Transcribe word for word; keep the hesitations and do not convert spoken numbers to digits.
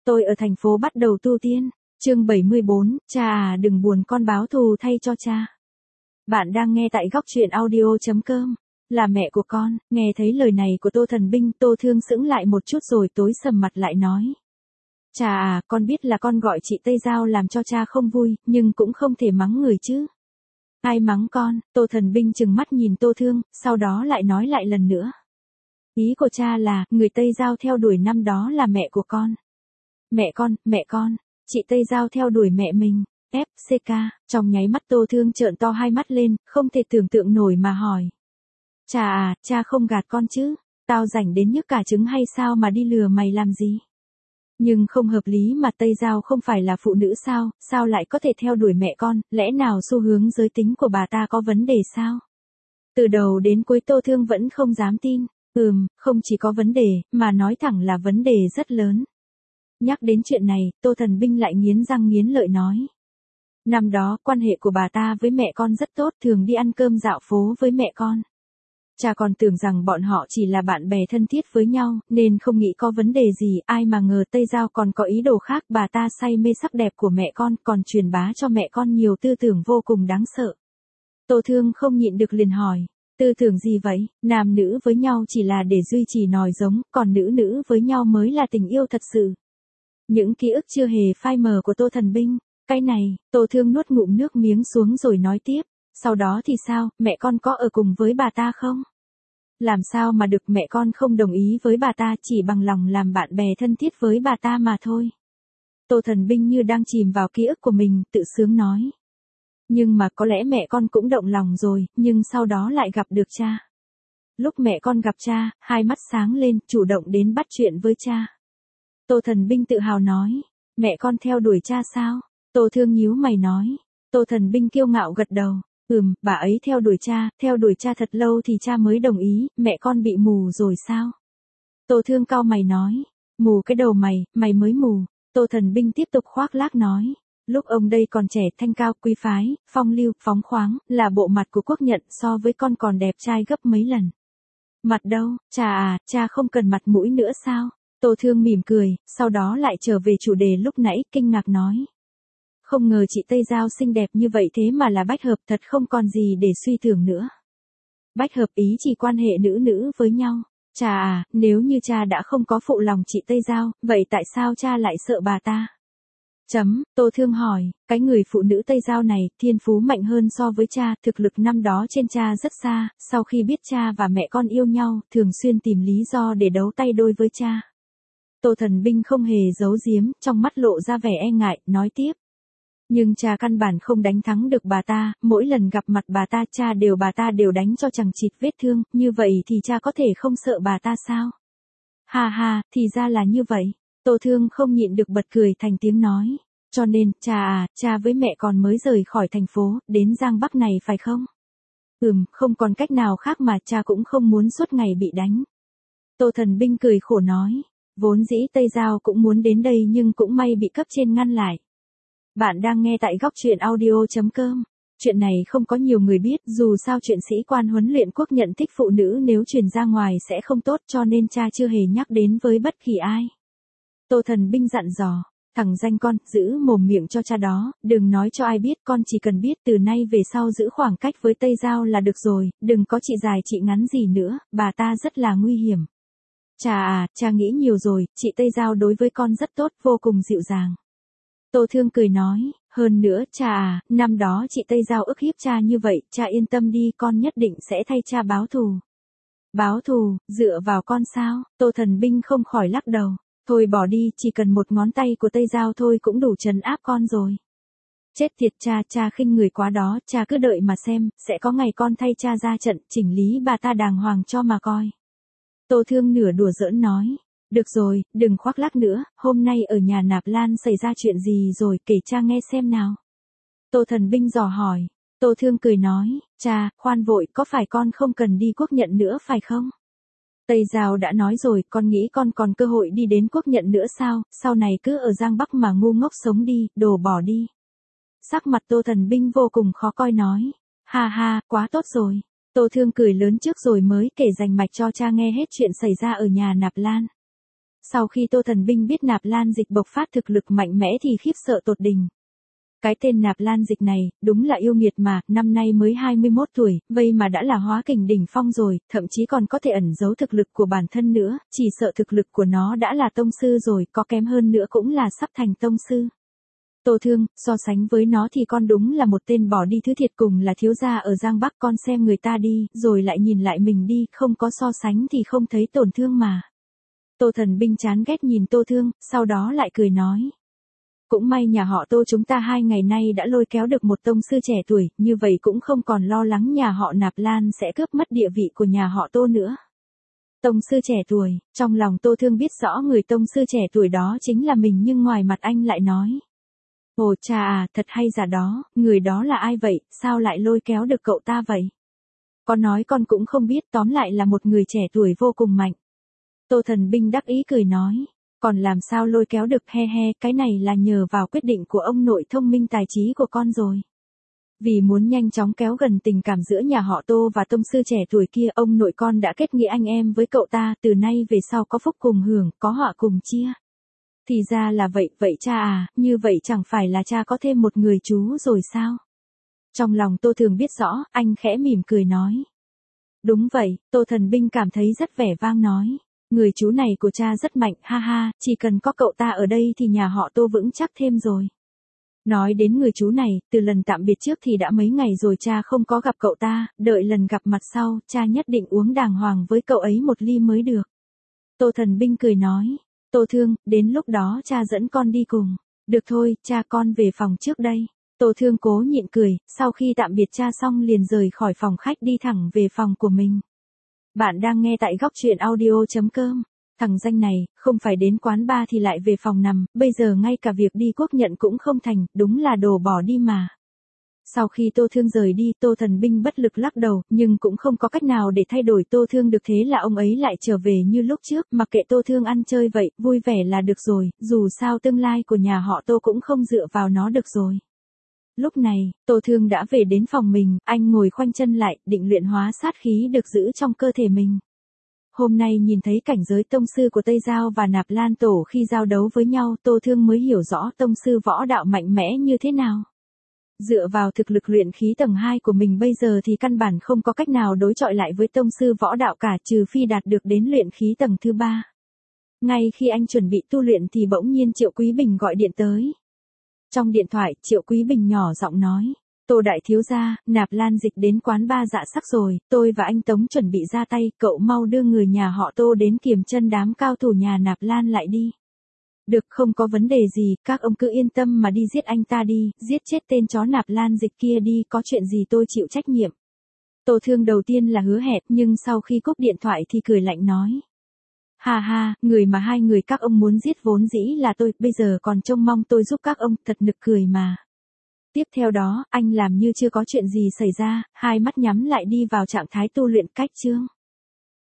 Tôi ở thành phố bắt đầu tu tiên. Chương bảy mươi bốn, cha à đừng buồn con báo thù thay cho cha. Bạn đang nghe tại góc truyện audio chấm com. Là mẹ của con, nghe thấy lời này của Tô Thần Binh, Tô Thương sững lại một chút rồi tối sầm mặt lại nói. Cha à, con biết là con gọi chị Tây Giao làm cho cha không vui, nhưng cũng không thể mắng người chứ. Ai mắng con? Tô Thần Binh trừng mắt nhìn Tô Thương, sau đó lại nói lại lần nữa. Ý của cha là, người Tây Giao theo đuổi năm đó là mẹ của con. Mẹ con, mẹ con, chị Tây Giao theo đuổi mẹ mình, ép xê ca, trong nháy mắt Tô Thương trợn to hai mắt lên, không thể tưởng tượng nổi mà hỏi. Cha à, cha không gạt con chứ, tao rảnh đến nhức cả trứng hay sao mà đi lừa mày làm gì? Nhưng không hợp lý mà Tây Giao không phải là phụ nữ sao, sao lại có thể theo đuổi mẹ con, lẽ nào xu hướng giới tính của bà ta có vấn đề sao? Từ đầu đến cuối Tô Thương vẫn không dám tin, ừm, không chỉ có vấn đề, mà nói thẳng là vấn đề rất lớn. Nhắc đến chuyện này, Tô Thần Binh lại nghiến răng nghiến lợi nói. Năm đó, quan hệ của bà ta với mẹ con rất tốt, thường đi ăn cơm dạo phố với mẹ con. Cha còn tưởng rằng bọn họ chỉ là bạn bè thân thiết với nhau, nên không nghĩ có vấn đề gì, ai mà ngờ Tây Giao còn có ý đồ khác, bà ta say mê sắc đẹp của mẹ con, còn truyền bá cho mẹ con nhiều tư tưởng vô cùng đáng sợ. Tô Thương không nhịn được liền hỏi, tư tưởng gì vậy, nam nữ với nhau chỉ là để duy trì nòi giống, còn nữ nữ với nhau mới là tình yêu thật sự. Những ký ức chưa hề phai mờ của Tô Thần Binh, cái này, Tô Thương nuốt ngụm nước miếng xuống rồi nói tiếp. Sau đó thì sao, mẹ con có ở cùng với bà ta không? Làm sao mà được, mẹ con không đồng ý với bà ta, chỉ bằng lòng làm bạn bè thân thiết với bà ta mà thôi. Tô Thần Binh như đang chìm vào ký ức của mình, tự sướng nói. Nhưng mà có lẽ mẹ con cũng động lòng rồi, nhưng sau đó lại gặp được cha. Lúc mẹ con gặp cha, hai mắt sáng lên, chủ động đến bắt chuyện với cha. Tô Thần Binh tự hào nói, mẹ con theo đuổi cha sao? Tô Thương nhíu mày nói. Tô Thần Binh kiêu ngạo gật đầu. Ừm, bà ấy theo đuổi cha, theo đuổi cha thật lâu thì cha mới đồng ý, mẹ con bị mù rồi sao? Tô Thương cau mày nói, mù cái đầu mày, mày mới mù. Tô Thần Binh tiếp tục khoác lác nói, lúc ông đây còn trẻ, thanh cao, quý phái, phong lưu, phóng khoáng, là bộ mặt của quốc nhận, so với con còn đẹp trai gấp mấy lần. Mặt đâu, cha à, cha không cần mặt mũi nữa sao? Tô Thương mỉm cười, sau đó lại trở về chủ đề lúc nãy, kinh ngạc nói. Không ngờ chị Tây Giao xinh đẹp như vậy thế mà là bách hợp, thật không còn gì để suy tưởng nữa. Bách hợp ý chỉ quan hệ nữ nữ với nhau. Cha à, nếu như cha đã không có phụ lòng chị Tây Giao, vậy tại sao cha lại sợ bà ta? Chấm, Tô Thương hỏi, cái người phụ nữ Tây Giao này, thiên phú mạnh hơn so với cha, thực lực năm đó trên cha rất xa, sau khi biết cha và mẹ con yêu nhau, thường xuyên tìm lý do để đấu tay đôi với cha. Tô Thần Binh không hề giấu giếm, trong mắt lộ ra vẻ e ngại, nói tiếp. Nhưng cha căn bản không đánh thắng được bà ta, mỗi lần gặp mặt bà ta cha đều bà ta đều đánh cho chằng chịt vết thương, như vậy thì cha có thể không sợ bà ta sao? Ha ha, thì ra là như vậy. Tô Thương không nhịn được bật cười thành tiếng nói. Cho nên, cha à, cha với mẹ còn mới rời khỏi thành phố, đến Giang Bắc này phải không? Ừm, không còn cách nào khác mà cha cũng không muốn suốt ngày bị đánh. Tô Thần Binh cười khổ nói. Vốn dĩ Tây Giao cũng muốn đến đây nhưng cũng may bị cấp trên ngăn lại. Bạn đang nghe tại góc truyện audio chấm com. Chuyện này không có nhiều người biết, dù sao chuyện sĩ quan huấn luyện quốc nhận thích phụ nữ nếu truyền ra ngoài sẽ không tốt, cho nên cha chưa hề nhắc đến với bất kỳ ai. Tô Thần Binh dặn dò, thằng danh con, giữ mồm miệng cho cha đó, đừng nói cho ai biết, con chỉ cần biết từ nay về sau giữ khoảng cách với Tây Giao là được rồi, đừng có chị dài chị ngắn gì nữa, bà ta rất là nguy hiểm. Cha à, cha nghĩ nhiều rồi, chị Tây Giao đối với con rất tốt, vô cùng dịu dàng. Tô Thương cười nói, hơn nữa, cha à, năm đó chị Tây Giao ức hiếp cha như vậy, cha yên tâm đi, con nhất định sẽ thay cha báo thù. Báo thù, dựa vào con sao? Tô Thần Binh không khỏi lắc đầu. Thôi bỏ đi, chỉ cần một ngón tay của Tây Giao thôi cũng đủ trấn áp con rồi. Chết thiệt cha, cha khinh người quá đó, cha cứ đợi mà xem, sẽ có ngày con thay cha ra trận, chỉnh lý bà ta đàng hoàng cho mà coi. Tô Thương nửa đùa giỡn nói. Được rồi, đừng khoác lác nữa, hôm nay ở nhà Nạp Lan xảy ra chuyện gì rồi, kể cha nghe xem nào. Tô Thần Binh dò hỏi. Tô Thương cười nói, cha, khoan vội, có phải con không cần đi quốc nhận nữa phải không? Tây Giao đã nói rồi, con nghĩ con còn cơ hội đi đến quốc nhận nữa sao, sau này cứ ở Giang Bắc mà ngu ngốc sống đi, đồ bỏ đi. Sắc mặt Tô Thần Binh vô cùng khó coi nói. Ha ha, quá tốt rồi. Tô Thương cười lớn trước rồi mới kể rành mạch cho cha nghe hết chuyện xảy ra ở nhà Nạp Lan. Sau khi Tô Thần Binh biết Nạp Lan Dịch bộc phát thực lực mạnh mẽ thì khiếp sợ tột đỉnh. Cái tên Nạp Lan Dịch này, đúng là yêu nghiệt mà, năm nay mới hai mươi mốt tuổi, vậy mà đã là hóa kình đỉnh phong rồi, thậm chí còn có thể ẩn giấu thực lực của bản thân nữa, chỉ sợ thực lực của nó đã là tông sư rồi, có kém hơn nữa cũng là sắp thành tông sư. Tô Thương, so sánh với nó thì con đúng là một tên bỏ đi thứ thiệt, cùng là thiếu gia ở Giang Bắc, con xem người ta đi, rồi lại nhìn lại mình đi, không có so sánh thì không thấy tổn thương mà. Tô Thần Binh chán ghét nhìn Tô Thương, sau đó lại cười nói. Cũng may nhà họ Tô chúng ta hai ngày nay đã lôi kéo được một tông sư trẻ tuổi, như vậy cũng không còn lo lắng nhà họ Nạp Lan sẽ cướp mất địa vị của nhà họ Tô nữa. Tông sư trẻ tuổi, trong lòng Tô Thương biết rõ người tông sư trẻ tuổi đó chính là mình, nhưng ngoài mặt anh lại nói. Ồ cha à, thật hay giả đó, người đó là ai vậy, sao lại lôi kéo được cậu ta vậy? Con nói con cũng không biết, tóm lại là một người trẻ tuổi vô cùng mạnh. Tô Thần Binh đắc ý cười nói. Còn làm sao lôi kéo được, he he, cái này là nhờ vào quyết định của ông nội thông minh tài trí của con rồi. Vì muốn nhanh chóng kéo gần tình cảm giữa nhà họ Tô và tông sư trẻ tuổi kia, ông nội con đã kết nghĩa anh em với cậu ta, từ nay về sau có phúc cùng hưởng, có họa cùng chia. Thì ra là vậy, vậy cha à, như vậy chẳng phải là cha có thêm một người chú rồi sao? Trong lòng Tô Thường biết rõ, anh khẽ mỉm cười nói. Đúng vậy, Tô Thần Binh cảm thấy rất vẻ vang nói. Người chú này của cha rất mạnh, ha ha, chỉ cần có cậu ta ở đây thì nhà họ Tô vững chắc thêm rồi. Nói đến người chú này, từ lần tạm biệt trước thì đã mấy ngày rồi cha không có gặp cậu ta, đợi lần gặp mặt sau, cha nhất định uống đàng hoàng với cậu ấy một ly mới được. Tô Thần Binh cười nói, Tô Thương, đến lúc đó cha dẫn con đi cùng. Được thôi, cha con về phòng trước đây. Tô Thương cố nhịn cười, sau khi tạm biệt cha xong liền rời khỏi phòng khách đi thẳng về phòng của mình. Bạn đang nghe tại góc truyện audio chấm com. Thằng danh này, không phải đến quán bar thì lại về phòng nằm, bây giờ ngay cả việc đi quốc nhận cũng không thành, đúng là đồ bỏ đi mà. Sau khi Tô Thương rời đi, Tô Thần Binh bất lực lắc đầu, nhưng cũng không có cách nào để thay đổi Tô Thương được, thế là ông ấy lại trở về như lúc trước, mặc kệ Tô Thương ăn chơi vậy, vui vẻ là được rồi, dù sao tương lai của nhà họ Tô cũng không dựa vào nó được rồi. Lúc này, Tô Thương đã về đến phòng mình, anh ngồi khoanh chân lại, định luyện hóa sát khí được giữ trong cơ thể mình. Hôm nay nhìn thấy cảnh giới tông sư của Tây Giao và Nạp Lan Tổ khi giao đấu với nhau, Tô Thương mới hiểu rõ tông sư võ đạo mạnh mẽ như thế nào. Dựa vào thực lực luyện khí tầng hai của mình bây giờ thì căn bản không có cách nào đối chọi lại với tông sư võ đạo cả, trừ phi đạt được đến luyện khí tầng thứ ba. Ngay khi anh chuẩn bị tu luyện thì bỗng nhiên Triệu Quý Bình gọi điện tới. Trong điện thoại, Triệu Quý Bình nhỏ giọng nói, Tô đại thiếu gia, Nạp Lan Dịch đến quán ba Dạ Sắc rồi, tôi và anh Tống chuẩn bị ra tay, cậu mau đưa người nhà họ Tô đến kiềm chân đám cao thủ nhà Nạp Lan lại đi. Được, không có vấn đề gì, các ông cứ yên tâm mà đi giết anh ta đi, giết chết tên chó Nạp Lan Dịch kia đi, có chuyện gì tôi chịu trách nhiệm. Tô Thương đầu tiên là hứa hẹn, nhưng sau khi cúp điện thoại thì cười lạnh nói. Ha ha, người mà hai người các ông muốn giết vốn dĩ là tôi, bây giờ còn trông mong tôi giúp các ông, thật nực cười mà. Tiếp theo đó, anh làm như chưa có chuyện gì xảy ra, hai mắt nhắm lại đi vào trạng thái tu luyện cách chương.